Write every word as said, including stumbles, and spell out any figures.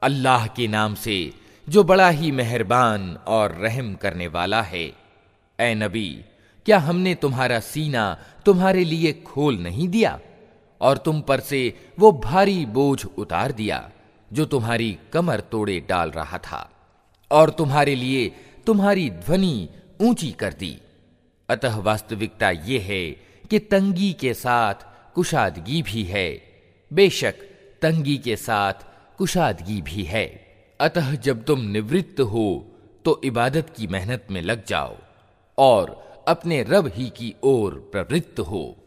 अल्लाह के नाम से जो बड़ा ही मेहरबान और रहम करने वाला है। ए नबी, क्या हमने तुम्हारा सीना तुम्हारे लिए खोल नहीं दिया और तुम पर से वो भारी बोझ उतार दिया जो तुम्हारी कमर तोड़े डाल रहा था, और तुम्हारे लिए तुम्हारी ध्वनि ऊंची कर दी। अतः वास्तविकता ये है कि तंगी के साथ कुशादगी भी है, बेशक तंगी के साथ कुशादगी भी है। अतः जब तुम निवृत्त हो तो इबादत की मेहनत में लग जाओ और अपने रब ही की ओर प्रवृत्त हो।